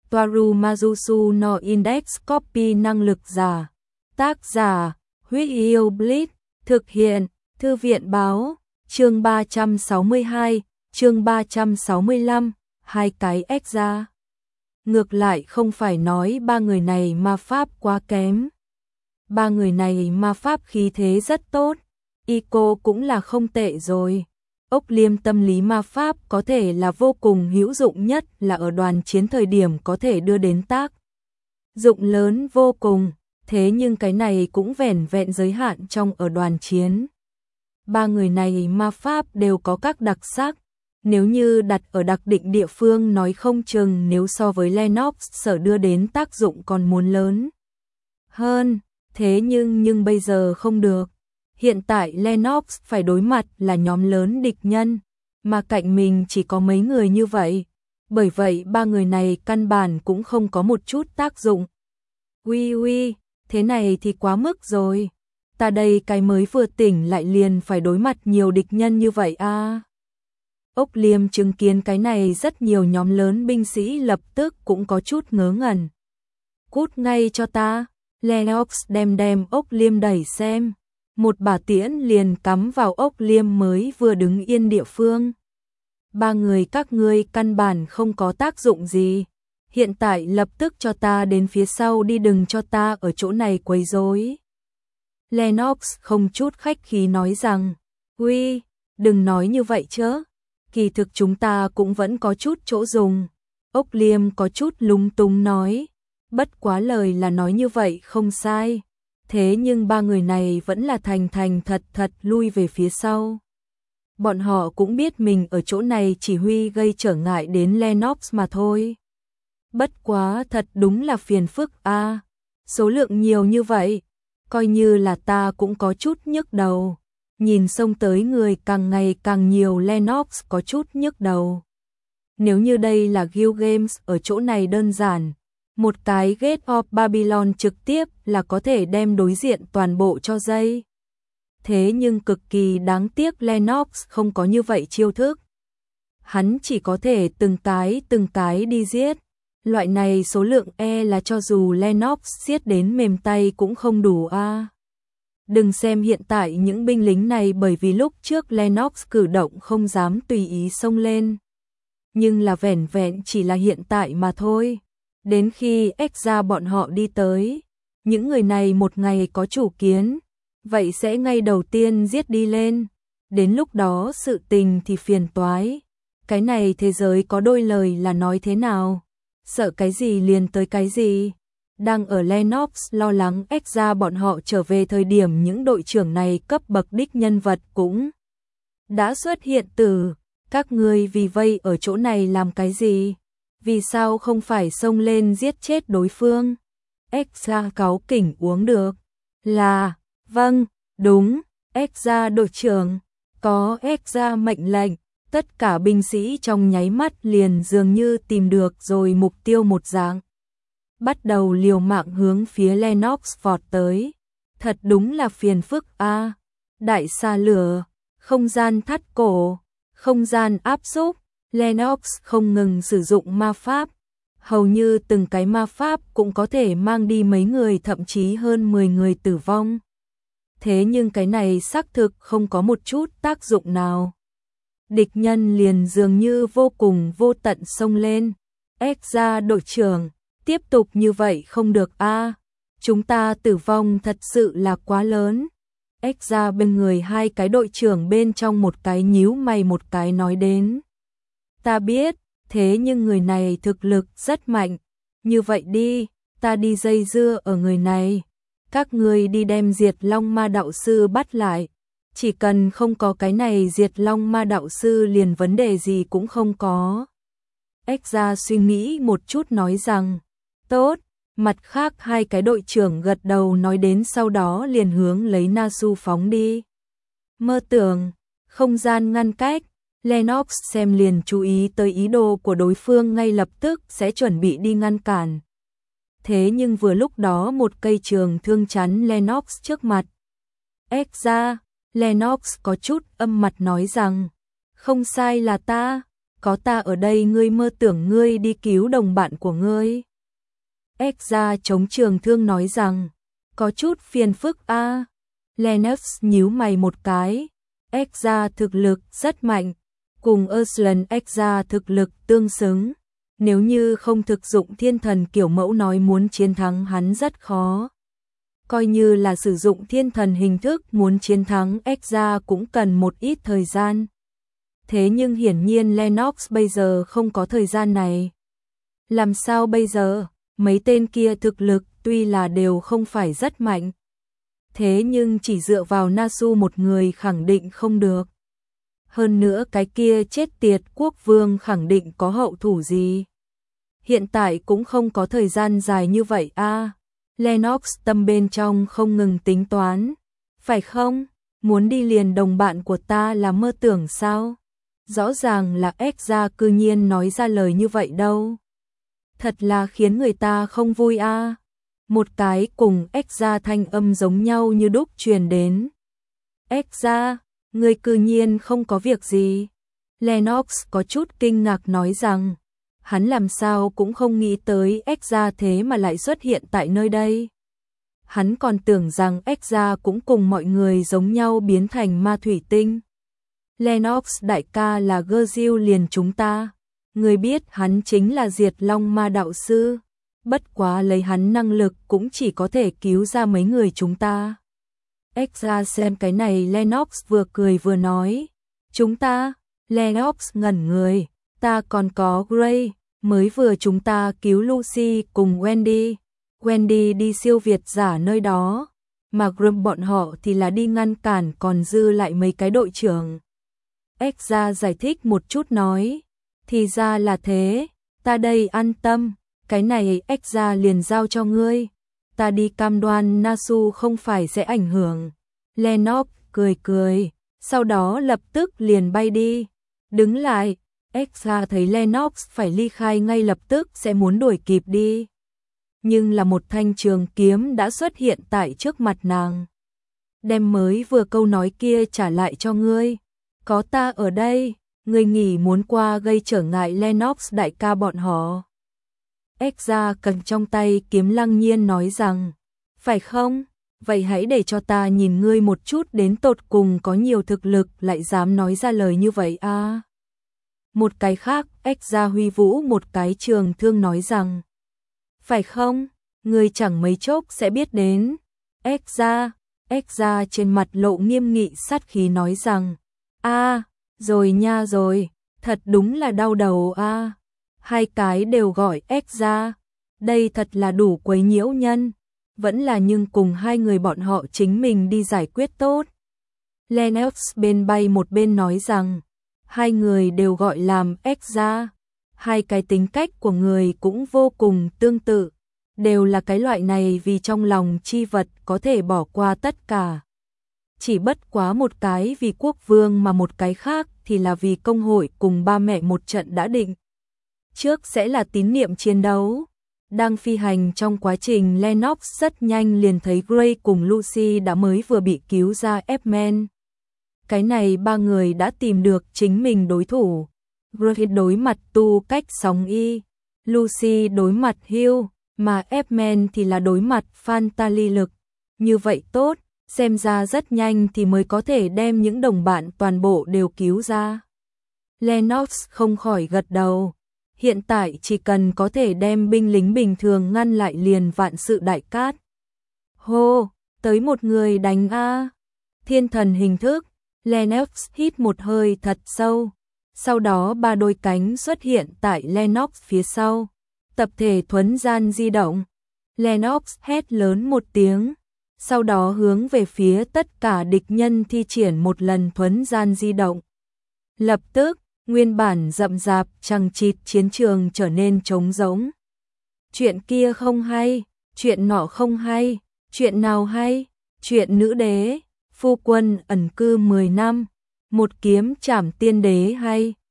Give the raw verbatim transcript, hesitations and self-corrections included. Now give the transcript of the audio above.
Toaru Majusu no Index Copy năng lực giả. Tác giả, Huyết Yêu Blitz, thực hiện, Thư viện báo, chương ba trăm sáu mươi hai, chương ba trăm sáu mươi lăm, hai cái ếch ra. Ngược lại không phải nói ba người này ma pháp quá kém. Ba người này ma pháp khí thế rất tốt, Ico cũng là không tệ rồi. Ốc liêm tâm lý ma pháp có thể là vô cùng hữu dụng nhất là ở đoàn chiến thời điểm có thể đưa đến tác dụng lớn vô cùng, thế nhưng cái này cũng vẻn vẹn giới hạn trong ở đoàn chiến. Ba người này ma pháp đều có các đặc sắc, nếu như đặt ở đặc định địa phương nói không chừng nếu so với Lennox sở đưa đến tác dụng còn muốn lớn hơn, thế nhưng nhưng bây giờ không được. Hiện tại Lennox phải đối mặt là nhóm lớn địch nhân, mà cạnh mình chỉ có mấy người như vậy, bởi vậy ba người này căn bản cũng không có một chút tác dụng. Ui ui, thế này thì quá mức rồi, ta đây cái mới vừa tỉnh lại liền phải đối mặt nhiều địch nhân như vậy à. Ốc liêm chứng kiến cái này rất nhiều nhóm lớn binh sĩ lập tức cũng có chút ngớ ngẩn. Cút ngay cho ta, Lennox đem đem ốc liêm đẩy xem. Một bả tiễn liền cắm vào ốc liêm mới vừa đứng yên địa phương. Ba người các ngươi căn bản không có tác dụng gì. Hiện tại lập tức cho ta đến phía sau đi, đừng cho ta ở chỗ này quấy rối. Lennox không chút khách khí nói rằng, uy, đừng nói như vậy chứ. Kỳ thực chúng ta cũng vẫn có chút chỗ dùng. Ốc liêm có chút lúng túng nói, bất quá lời là nói như vậy không sai. Thế nhưng ba người này vẫn là thành thành thật thật lui về phía sau. Bọn họ cũng biết mình ở chỗ này chỉ huy gây trở ngại đến Lennox mà thôi. Bất quá thật đúng là phiền phức a, à, số lượng nhiều như vậy, coi như là ta cũng có chút nhức đầu. Nhìn xông tới người càng ngày càng nhiều, Lennox có chút nhức đầu. Nếu như đây là Guild Games ở chỗ này đơn giản, một cái Gate of Babylon trực tiếp là có thể đem đối diện toàn bộ cho dây. Thế nhưng cực kỳ đáng tiếc Lennox không có như vậy chiêu thức. Hắn chỉ có thể từng cái từng cái đi giết. Loại này số lượng e là cho dù Lennox giết đến mềm tay cũng không đủ a. À. Đừng xem hiện tại những binh lính này bởi vì lúc trước Lennox cử động không dám tùy ý xông lên. Nhưng là vẻn vẹn chỉ là hiện tại mà thôi. Đến khi ếch ra bọn họ đi tới, những người này một ngày có chủ kiến, vậy sẽ ngay đầu tiên giết đi lên. Đến lúc đó sự tình thì phiền toái. Cái này thế giới có đôi lời là nói thế nào? Sợ cái gì liền tới cái gì? Đang ở Lennox lo lắng ếch ra bọn họ trở về thời điểm những đội trưởng này cấp bậc đích nhân vật cũng đã xuất hiện từ. Các ngươi vì vây ở chỗ này làm cái gì? Vì sao không phải xông lên giết chết đối phương? Ếch ra cáu kỉnh uống được. Là, vâng, đúng, ếch ra đội trưởng. Có ếch ra mệnh lệnh, tất cả binh sĩ trong nháy mắt liền dường như tìm được rồi mục tiêu một dạng. Bắt đầu liều mạng hướng phía Lennox vọt tới. Thật đúng là phiền phức a. À. Đại xa lửa, không gian thắt cổ, không gian áp xúc. Lennox không ngừng sử dụng ma pháp, hầu như từng cái ma pháp cũng có thể mang đi mấy người, thậm chí hơn mười người tử vong. Thế nhưng cái này xác thực không có một chút tác dụng nào. Địch nhân liền dường như vô cùng vô tận xông lên. Ếch ra đội trưởng, tiếp tục như vậy không được a, à. Chúng ta tử vong thật sự là quá lớn. Ếch ra bên người hai cái đội trưởng bên trong một cái nhíu mày một cái nói đến. Ta biết, thế nhưng người này thực lực rất mạnh. Như vậy đi, ta đi dây dưa ở người này. Các ngươi đi đem Diệt Long Ma đạo sư bắt lại. Chỉ cần không có cái này Diệt Long Ma đạo sư liền vấn đề gì cũng không có. Ếch ra suy nghĩ một chút nói rằng, tốt. Mặt khác hai cái đội trưởng gật đầu nói đến, sau đó liền hướng lấy Nasu phóng đi. Mơ tưởng, không gian ngăn cách. Lennox xem liền chú ý tới ý đồ của đối phương, ngay lập tức sẽ chuẩn bị đi ngăn cản. Thế nhưng vừa lúc đó một cây trường thương chắn Lennox trước mặt. Ếch ra, Lennox có chút âm mặt nói rằng, không sai là ta, có ta ở đây ngươi mơ tưởng ngươi đi cứu đồng bạn của ngươi. Exra chống trường thương nói rằng, có chút phiền phức a. À. Lennox nhíu mày một cái, Exra thực lực rất mạnh, cùng Aslan Exra thực lực tương xứng. Nếu như không thực dụng thiên thần kiểu mẫu nói muốn chiến thắng hắn rất khó. Coi như là sử dụng thiên thần hình thức muốn chiến thắng Exra cũng cần một ít thời gian. Thế nhưng hiển nhiên Lennox bây giờ không có thời gian này. Làm sao bây giờ? Mấy tên kia thực lực tuy là đều không phải rất mạnh. Thế nhưng chỉ dựa vào Nasu một người khẳng định không được. Hơn nữa cái kia chết tiệt quốc vương khẳng định có hậu thủ gì. Hiện tại cũng không có thời gian dài như vậy a. À, Lennox tâm bên trong không ngừng tính toán. Phải không? Muốn đi liền đồng bạn của ta là mơ tưởng sao? Rõ ràng là Exra cư nhiên nói ra lời như vậy đâu. Thật là khiến người ta không vui a. À. Một cái cùng Exra thanh âm giống nhau như đúc truyền đến. Exra, người cư nhiên không có việc gì. Lennox có chút kinh ngạc nói rằng, hắn làm sao cũng không nghĩ tới Exra thế mà lại xuất hiện tại nơi đây. Hắn còn tưởng rằng Exra cũng cùng mọi người giống nhau biến thành ma thủy tinh. Lennox đại ca là Gerzill liền chúng ta. Người biết hắn chính là Diệt Long ma đạo sư. Bất quá lấy hắn năng lực cũng chỉ có thể cứu ra mấy người chúng ta. Exra xem cái này Lennox vừa cười vừa nói. Chúng ta, Lennox ngẩn người, ta còn có Gray, mới vừa chúng ta cứu Lucy cùng Wendy. Wendy đi siêu việt giả nơi đó, mà Grum bọn họ thì là đi ngăn cản còn dư lại mấy cái đội trưởng. Exra giải thích một chút nói, thì ra là thế, ta đây an tâm, cái này Exra liền giao cho ngươi, ta đi cam đoan Nasu không phải sẽ ảnh hưởng. Lennox cười cười, sau đó lập tức liền bay đi. Đứng lại, Exra thấy Lennox phải ly khai ngay lập tức sẽ muốn đuổi kịp đi. Nhưng là một thanh trường kiếm đã xuất hiện tại trước mặt nàng. Đem mới vừa câu nói kia trả lại cho ngươi. Có ta ở đây, ngươi nghỉ muốn qua gây trở ngại Lennox đại ca bọn họ. Exra cầm trong tay kiếm lăng nhiên nói rằng, phải không? Vậy hãy để cho ta nhìn ngươi một chút đến tột cùng có nhiều thực lực lại dám nói ra lời như vậy a. À. Một cái khác, Exra huy vũ một cái trường thương nói rằng, phải không? Ngươi chẳng mấy chốc sẽ biết đến. Exra, Exra trên mặt lộ nghiêm nghị sát khí nói rằng, a, à, rồi nha rồi, thật đúng là đau đầu a. À. Hai cái đều gọi Exra, đây thật là đủ quấy nhiễu nhân. Vẫn là nhưng cùng hai người bọn họ chính mình đi giải quyết tốt. Lennox bên bay một bên nói rằng, hai người đều gọi làm Exra, hai cái tính cách của người cũng vô cùng tương tự, đều là cái loại này vì trong lòng chi vật có thể bỏ qua tất cả. Chỉ bất quá một cái vì quốc vương mà một cái khác thì là vì công hội cùng ba mẹ một trận đã định. Trước sẽ là tín niệm chiến đấu. Đang phi hành trong quá trình Lennox rất nhanh liền thấy Gray cùng Lucy đã mới vừa bị cứu ra F-Men. Cái này ba người đã tìm được chính mình đối thủ. Gray đối mặt tu cách sóng y, Lucy đối mặt Hugh, mà F-Men thì là đối mặt Phan-ta-ly lực. Như vậy tốt, xem ra rất nhanh thì mới có thể đem những đồng bạn toàn bộ đều cứu ra. Lennox không khỏi gật đầu. Hiện tại chỉ cần có thể đem binh lính bình thường ngăn lại liền vạn sự đại cát. Hô, tới một người đánh a. Thiên thần hình thức, Lennox hít một hơi thật sâu. Sau đó ba đôi cánh xuất hiện tại Lennox phía sau. Tập thể thuấn gian di động. Lennox hét lớn một tiếng. Sau đó hướng về phía tất cả địch nhân thi triển một lần thuấn gian di động. Lập tức, nguyên bản rậm rạp chằng chịt chiến trường trở nên trống rỗng. Chuyện kia không hay, chuyện nọ không hay, chuyện nào hay, chuyện nữ đế, phu quân ẩn cư mười năm, một kiếm trảm tiên đế hay.